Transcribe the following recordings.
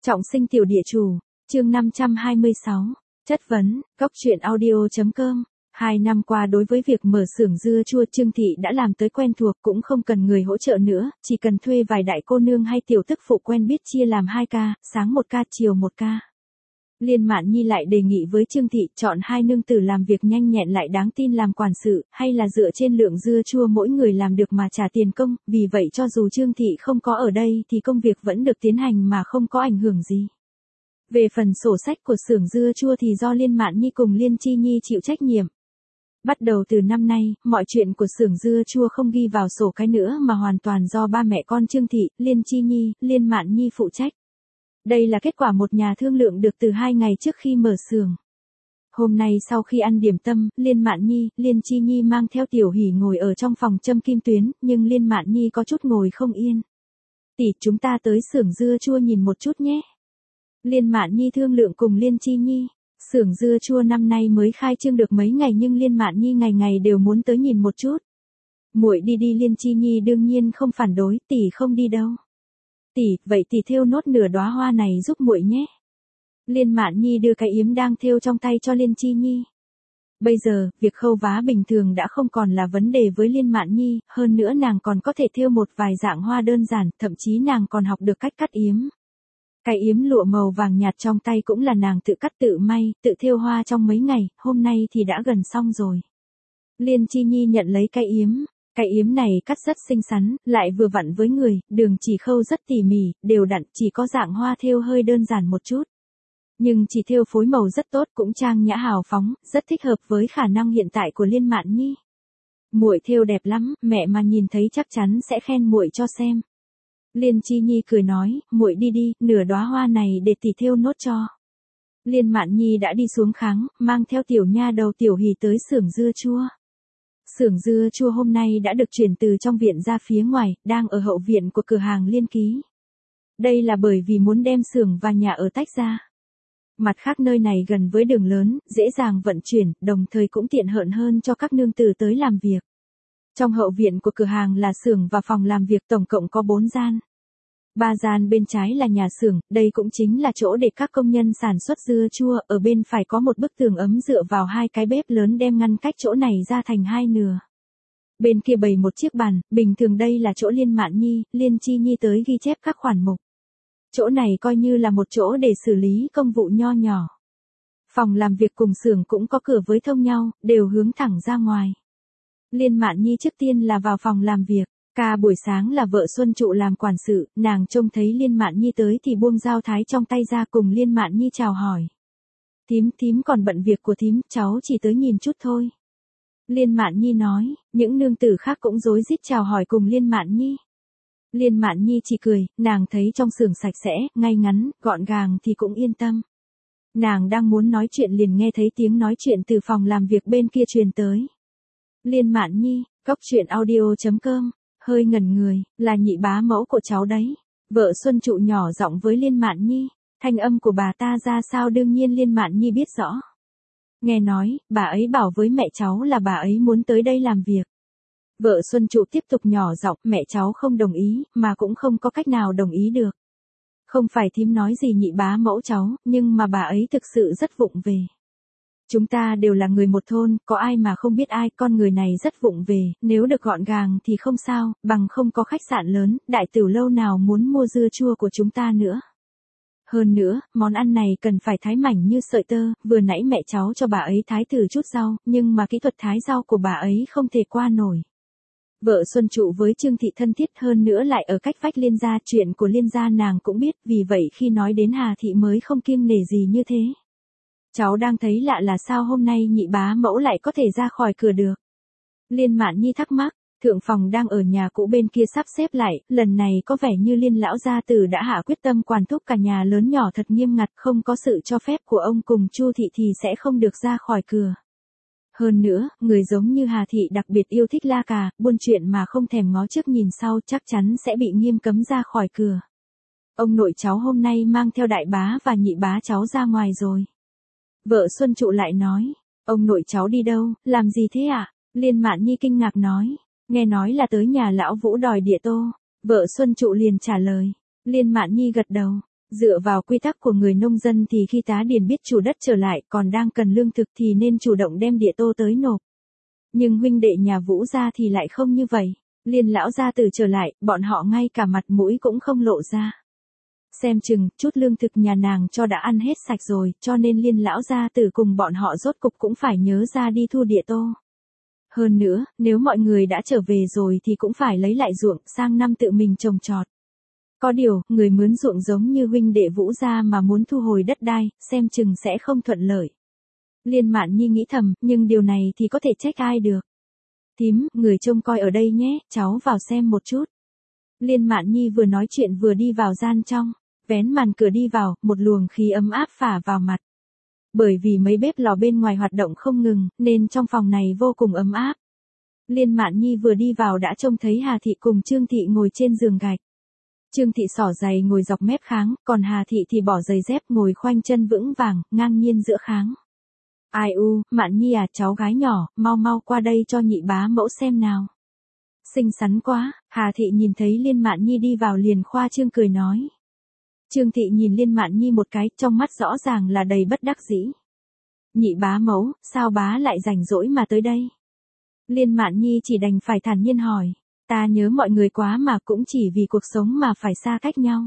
Trọng sinh tiểu địa chủ, chương 526, chất vấn, góc truyện audio.com. 2 năm qua đối với việc mở xưởng dưa chua Trương Thị đã làm tới quen thuộc, cũng không cần người hỗ trợ nữa, chỉ cần thuê vài đại cô nương hay tiểu tức phụ quen biết chia làm 2 ca, sáng 1 ca chiều 1 ca. Liên Mạn Nhi lại đề nghị với Trương Thị chọn 2 nương tử làm việc nhanh nhẹn lại đáng tin làm quản sự, hay là dựa trên lượng dưa chua mỗi người làm được mà trả tiền công, vì vậy cho dù Trương Thị không có ở đây thì công việc vẫn được tiến hành mà không có ảnh hưởng gì. Về phần sổ sách của xưởng dưa chua thì do Liên Mạn Nhi cùng Liên Chi Nhi chịu trách nhiệm. Bắt đầu từ năm nay, mọi chuyện của xưởng dưa chua không ghi vào sổ cái nữa mà hoàn toàn do ba mẹ con Trương Thị, Liên Chi Nhi, Liên Mạn Nhi phụ trách. Đây là kết quả một nhà thương lượng được từ 2 ngày trước khi mở xưởng. Hôm nay sau khi ăn điểm tâm, Liên Mạn Nhi, Liên Chi Nhi mang theo Tiểu Hỷ ngồi ở trong phòng châm kim tuyến, nhưng Liên Mạn Nhi có chút ngồi không yên. Tỷ, chúng ta tới xưởng dưa chua nhìn một chút nhé. Liên Mạn Nhi thương lượng cùng Liên Chi Nhi. Xưởng dưa chua năm nay mới khai trương được mấy ngày nhưng Liên Mạn Nhi ngày ngày đều muốn tới nhìn một chút. Muội đi đi. Liên Chi Nhi đương nhiên không phản đối, tỷ không đi đâu. Tỷ, vậy tỷ thêu nốt nửa đóa hoa này giúp muội nhé. Liên Mạn Nhi đưa cái yếm đang thêu trong tay cho Liên Chi Nhi. Bây giờ, việc khâu vá bình thường đã không còn là vấn đề với Liên Mạn Nhi, hơn nữa nàng còn có thể thêu một vài dạng hoa đơn giản, thậm chí nàng còn học được cách cắt yếm. Cái yếm lụa màu vàng nhạt trong tay cũng là nàng tự cắt tự may, tự thêu hoa trong mấy ngày, hôm nay thì đã gần xong rồi. Liên Chi Nhi nhận lấy cái yếm này cắt rất xinh xắn, lại vừa vặn với người, đường chỉ khâu rất tỉ mỉ, đều đặn, chỉ có dạng hoa thêu hơi đơn giản một chút. Nhưng chỉ thêu phối màu rất tốt, cũng trang nhã hào phóng, rất thích hợp với khả năng hiện tại của Liên Mạn Nhi. Muội thêu đẹp lắm, mẹ mà nhìn thấy chắc chắn sẽ khen muội cho xem. Liên Chi Nhi cười nói, muội đi đi, nửa đóa hoa này để tỷ thêu nốt cho. Liên Mạn Nhi đã đi xuống kháng, mang theo tiểu nha đầu Tiểu Hỷ tới xưởng dưa chua. Xưởng dưa chua hôm nay đã được chuyển từ trong viện ra phía ngoài, đang ở hậu viện của cửa hàng Liên Ký. Đây là bởi vì muốn đem xưởng và nhà ở tách ra. Mặt khác nơi này gần với đường lớn, dễ dàng vận chuyển, đồng thời cũng tiện hơn cho các nương tử tới làm việc. Trong hậu viện của cửa hàng là xưởng và phòng làm việc, tổng cộng có 4 gian. 3 gian bên trái là nhà xưởng, đây cũng chính là chỗ để các công nhân sản xuất dưa chua, ở bên phải có một bức tường ấm dựa vào 2 cái bếp lớn đem ngăn cách chỗ này ra thành 2 nửa. Bên kia bày một chiếc bàn, bình thường đây là chỗ Liên Mạn Nhi, Liên Chi Nhi tới ghi chép các khoản mục. Chỗ này coi như là một chỗ để xử lý công vụ nho nhỏ. Phòng làm việc cùng xưởng cũng có cửa với thông nhau, đều hướng thẳng ra ngoài. Liên Mạn Nhi trước tiên là vào phòng làm việc. Cả buổi sáng là vợ Xuân Trụ làm quản sự, nàng trông thấy Liên Mạn Nhi tới thì buông dao thái trong tay ra cùng Liên Mạn Nhi chào hỏi. Thím còn bận việc của thím, cháu chỉ tới nhìn chút thôi. Liên Mạn Nhi nói, những nương tử khác cũng rối rít chào hỏi cùng Liên Mạn Nhi. Liên Mạn Nhi chỉ cười, nàng thấy trong xưởng sạch sẽ, ngay ngắn, gọn gàng thì cũng yên tâm. Nàng đang muốn nói chuyện liền nghe thấy tiếng nói chuyện từ phòng làm việc bên kia truyền tới. Liên Mạn Nhi, góc truyện audio.com. Hơi ngẩn người, là nhị bá mẫu của cháu đấy. Vợ Xuân Trụ nhỏ giọng với Liên Mạn Nhi, thanh âm của bà ta ra sao đương nhiên Liên Mạn Nhi biết rõ. Nghe nói, bà ấy bảo với mẹ cháu là bà ấy muốn tới đây làm việc. Vợ Xuân Trụ tiếp tục nhỏ giọng, mẹ cháu không đồng ý, mà cũng không có cách nào đồng ý được. Không phải thím nói gì nhị bá mẫu cháu, nhưng mà bà ấy thực sự rất vụng về. Chúng ta đều là người một thôn, có ai mà không biết ai, con người này rất vụng về, nếu được gọn gàng thì không sao, bằng không có khách sạn lớn, đại tiểu lâu nào muốn mua dưa chua của chúng ta nữa. Hơn nữa, món ăn này cần phải thái mảnh như sợi tơ, vừa nãy mẹ cháu cho bà ấy thái thử chút rau, nhưng mà kỹ thuật thái rau của bà ấy không thể qua nổi. Vợ Xuân Trụ với Trương Thị thân thiết hơn nữa lại ở cách vách Liên gia, chuyện của Liên gia nàng cũng biết, vì vậy khi nói đến Hà Thị mới không kiêng nể gì như thế. Cháu đang thấy lạ là sao hôm nay nhị bá mẫu lại có thể ra khỏi cửa được. Liên Mạn Nhi thắc mắc, thượng phòng đang ở nhà cũ bên kia sắp xếp lại, lần này có vẻ như Liên lão gia tử đã hạ quyết tâm quản thúc cả nhà lớn nhỏ thật nghiêm ngặt, không có sự cho phép của ông cùng Chu Thị thì sẽ không được ra khỏi cửa. Hơn nữa, người giống như Hà Thị đặc biệt yêu thích la cà, buôn chuyện mà không thèm ngó trước nhìn sau chắc chắn sẽ bị nghiêm cấm ra khỏi cửa. Ông nội cháu hôm nay mang theo đại bá và nhị bá cháu ra ngoài rồi. Vợ Xuân Trụ lại nói, ông nội cháu đi đâu, làm gì thế ạ? Liên Mạn Nhi kinh ngạc nói, nghe nói là tới nhà lão Vũ đòi địa tô. Vợ Xuân Trụ liền trả lời, Liên Mạn Nhi gật đầu, Dựa vào quy tắc của người nông dân thì khi tá điền biết chủ đất trở lại còn đang cần lương thực thì nên chủ động đem địa tô tới nộp. Nhưng huynh đệ nhà Vũ gia thì lại không như vậy. Liên lão gia tử trở lại, bọn họ ngay cả mặt mũi cũng không lộ ra. Xem chừng, chút lương thực nhà nàng cho đã ăn hết sạch rồi, cho nên Liên lão gia tử cùng bọn họ rốt cục cũng phải nhớ ra đi thu địa tô. Hơn nữa, nếu mọi người đã trở về rồi thì cũng phải lấy lại ruộng, sang năm tự mình trồng trọt. Có điều, người mướn ruộng giống như huynh đệ Vũ gia mà muốn thu hồi đất đai, xem chừng sẽ không thuận lợi. Liên Mạn Nhi nghĩ thầm, nhưng điều này thì có thể trách ai được. Thím, người trông coi ở đây nhé, cháu vào xem một chút. Liên Mạn Nhi vừa nói chuyện vừa đi vào gian trong, vén màn cửa đi vào, một luồng khí ấm áp phả vào mặt. Bởi vì mấy bếp lò bên ngoài hoạt động không ngừng, nên trong phòng này vô cùng ấm áp. Liên Mạn Nhi vừa đi vào đã trông thấy Hà Thị cùng Trương Thị ngồi trên giường gạch. Trương Thị xỏ giày ngồi dọc mép kháng, còn Hà Thị thì bỏ giày dép ngồi khoanh chân vững vàng, ngang nhiên giữa kháng. Ai u, Mạn Nhi à, cháu gái nhỏ, mau mau qua đây cho nhị bá mẫu xem nào. Xinh xắn quá, Hà Thị nhìn thấy Liên Mạn Nhi đi vào liền khoa trương cười nói. Trương Thị nhìn Liên Mạn Nhi một cái, trong mắt rõ ràng là đầy bất đắc dĩ. Nhị bá mẫu, sao bá lại rảnh rỗi mà tới đây? Liên Mạn Nhi chỉ đành phải thản nhiên hỏi. Ta nhớ mọi người quá mà cũng chỉ vì cuộc sống mà phải xa cách nhau.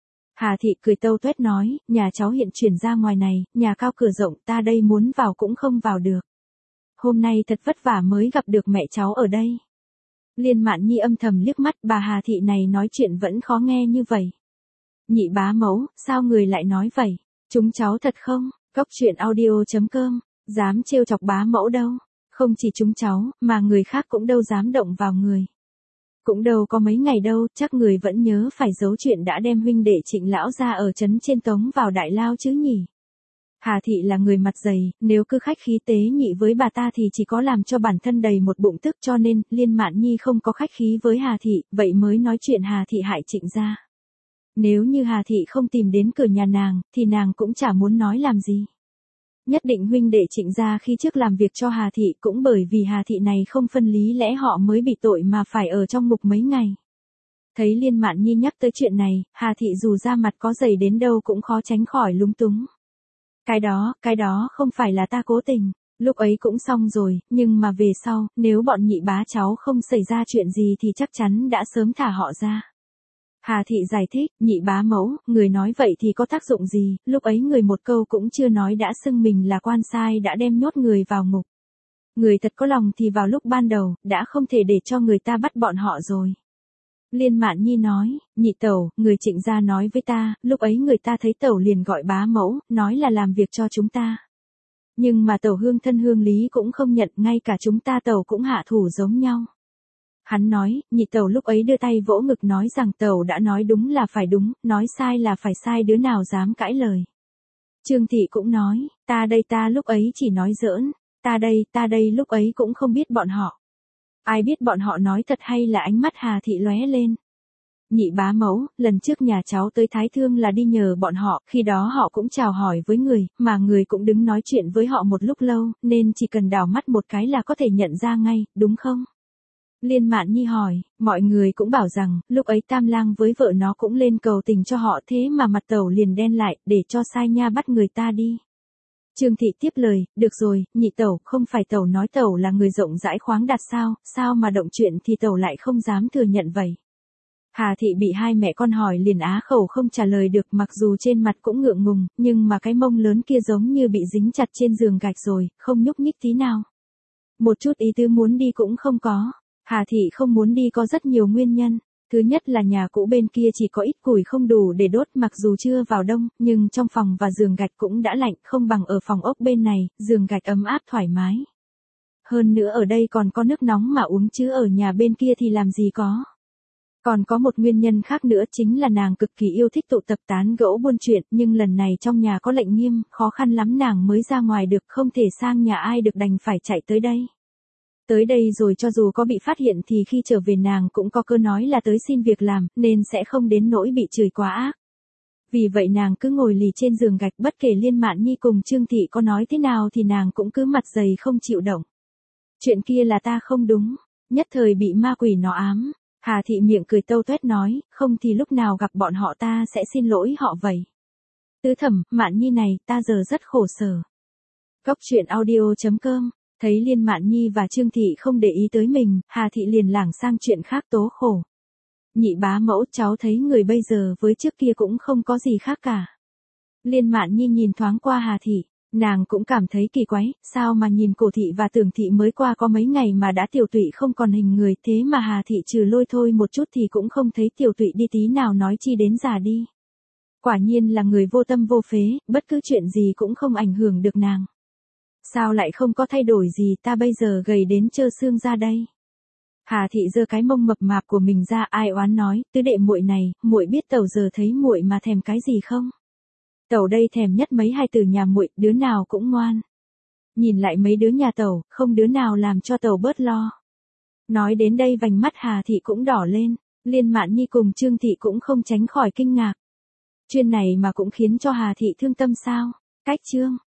Hà Thị cười tâu tuét nói, nhà cháu hiện chuyển ra ngoài này, nhà cao cửa rộng, ta đây muốn vào cũng không vào được. Hôm nay thật vất vả mới gặp được mẹ cháu ở đây. Liên Mạn Nhi âm thầm liếc mắt, bà Hà Thị này nói chuyện vẫn khó nghe như vậy. Nhị bá mẫu, sao người lại nói vậy? Chúng cháu thật không? Cóc truyện audio.com, dám trêu chọc bá mẫu đâu. Không chỉ chúng cháu, mà người khác cũng đâu dám động vào người. Cũng đâu có mấy ngày đâu, chắc người vẫn nhớ phải giấu chuyện đã đem huynh đệ Trịnh lão ra ở trấn trên tống vào đại lao chứ nhỉ. Hà Thị là người mặt dày, nếu cứ khách khí tế nhị với bà ta thì chỉ có làm cho bản thân đầy một bụng tức, cho nên Liên Mạn Nhi không có khách khí với Hà Thị, vậy mới nói chuyện Hà Thị hại Trịnh gia. Nếu như Hà Thị không tìm đến cửa nhà nàng, thì nàng cũng chả muốn nói làm gì. Nhất định huynh đệ Trịnh gia khi trước làm việc cho Hà Thị cũng bởi vì Hà Thị này không phân lý lẽ họ mới bị tội mà phải ở trong ngục mấy ngày. Thấy Liên Mạn Nhi nhắc tới chuyện này, Hà Thị dù da mặt có dày đến đâu cũng khó tránh khỏi lúng túng. Cái đó không phải là ta cố tình, lúc ấy cũng xong rồi, nhưng mà về sau, nếu bọn nhị bá cháu không xảy ra chuyện gì thì chắc chắn đã sớm thả họ ra. Hà Thị giải thích, nhị bá mẫu, người nói vậy thì có tác dụng gì, lúc ấy người một câu cũng chưa nói đã xưng mình là quan sai đã đem nhốt người vào ngục. Người thật có lòng thì vào lúc ban đầu, đã không thể để cho người ta bắt bọn họ rồi. Liên Mạn Nhi nói, nhị tẩu, người Trịnh gia nói với ta, lúc ấy người ta thấy tẩu liền gọi bá mẫu, nói là làm việc cho chúng ta. Nhưng mà tẩu hương thân hương lý cũng không nhận, ngay cả chúng ta tẩu cũng hạ thủ giống nhau. Hắn nói, nhị tẩu lúc ấy đưa tay vỗ ngực nói rằng tẩu đã nói đúng là phải đúng, nói sai là phải sai, đứa nào dám cãi lời. Trương Thị cũng nói, ta lúc ấy chỉ nói giỡn, ta đây lúc ấy cũng không biết bọn họ. Ai biết bọn họ nói thật hay là ánh mắt Hà Thị lóe lên. Nhị bá mẫu, lần trước nhà cháu tới Thái Thương là đi nhờ bọn họ, khi đó họ cũng chào hỏi với người, mà người cũng đứng nói chuyện với họ một lúc lâu, nên chỉ cần đảo mắt một cái là có thể nhận ra ngay, đúng không? Liên Mạn Nhi hỏi, mọi người cũng bảo rằng, lúc ấy Tam Lang với vợ nó cũng lên cầu tình cho họ, thế mà mặt tẩu liền đen lại, để cho sai nha bắt người ta đi. Trương Thị tiếp lời, được rồi, nhị tẩu, không phải tẩu nói tẩu là người rộng rãi khoáng đạt sao mà động chuyện thì tẩu lại không dám thừa nhận vậy. Hà Thị bị hai mẹ con hỏi liền á khẩu không trả lời được, mặc dù trên mặt cũng ngượng ngùng, nhưng mà cái mông lớn kia giống như bị dính chặt trên giường gạch rồi, không nhúc nhích tí nào. Một chút ý tứ muốn đi cũng không có. Hà Thị không muốn đi có rất nhiều nguyên nhân. Thứ nhất là nhà cũ bên kia chỉ có ít củi không đủ để đốt, mặc dù chưa vào đông, nhưng trong phòng và giường gạch cũng đã lạnh, không bằng ở phòng ốc bên này, giường gạch ấm áp thoải mái. Hơn nữa ở đây còn có nước nóng mà uống chứ ở nhà bên kia thì làm gì có. Còn có một nguyên nhân khác nữa chính là nàng cực kỳ yêu thích tụ tập tán gẫu buôn chuyện, nhưng lần này trong nhà có lệnh nghiêm, khó khăn lắm nàng mới ra ngoài được, không thể sang nhà ai được đành phải chạy tới đây. Tới đây rồi cho dù có bị phát hiện thì khi trở về nàng cũng có cơ nói là tới xin việc làm, nên sẽ không đến nỗi bị chửi quá ác. Vì vậy nàng cứ ngồi lì trên giường gạch, bất kể Liên Mạn Nhi cùng Trương Thị có nói thế nào thì nàng cũng cứ mặt dày không chịu động. Chuyện kia là ta không đúng, nhất thời bị ma quỷ nó ám. Hà Thị miệng cười tâu tuét nói, không thì lúc nào gặp bọn họ ta sẽ xin lỗi họ vậy. Tứ thẩm, Mạn Nhi này, ta giờ rất khổ sở. Cốc truyện audio.com, thấy Liên Mạn Nhi và Trương Thị không để ý tới mình, Hà Thị liền lảng sang chuyện khác tố khổ. Nhị bá mẫu, cháu thấy người bây giờ với trước kia cũng không có gì khác cả. Liên Mạn Nhi nhìn thoáng qua Hà Thị, nàng cũng cảm thấy kỳ quái, sao mà nhìn Cổ Thị và Tưởng Thị mới qua có mấy ngày mà đã tiểu tụy không còn hình người, thế mà Hà Thị trừ lôi thôi một chút thì cũng không thấy tiểu tụy đi tí nào, nói chi đến già đi. Quả nhiên là người vô tâm vô phế, bất cứ chuyện gì cũng không ảnh hưởng được nàng. Sao lại không có thay đổi gì, ta bây giờ gầy đến trơ xương ra đây. Hà Thị giơ cái mông mập mạp của mình ra, ai oán nói, tứ đệ muội này, muội biết tẩu giờ thấy muội mà thèm cái gì không? Tẩu đây thèm nhất mấy hai từ nhà muội, đứa nào cũng ngoan. Nhìn lại mấy đứa nhà tẩu, không đứa nào làm cho tẩu bớt lo. Nói đến đây vành mắt Hà Thị cũng đỏ lên, Liên Mạn Nhi cùng Trương Thị cũng không tránh khỏi kinh ngạc. Chuyện này mà cũng khiến cho Hà Thị thương tâm sao? Cách chương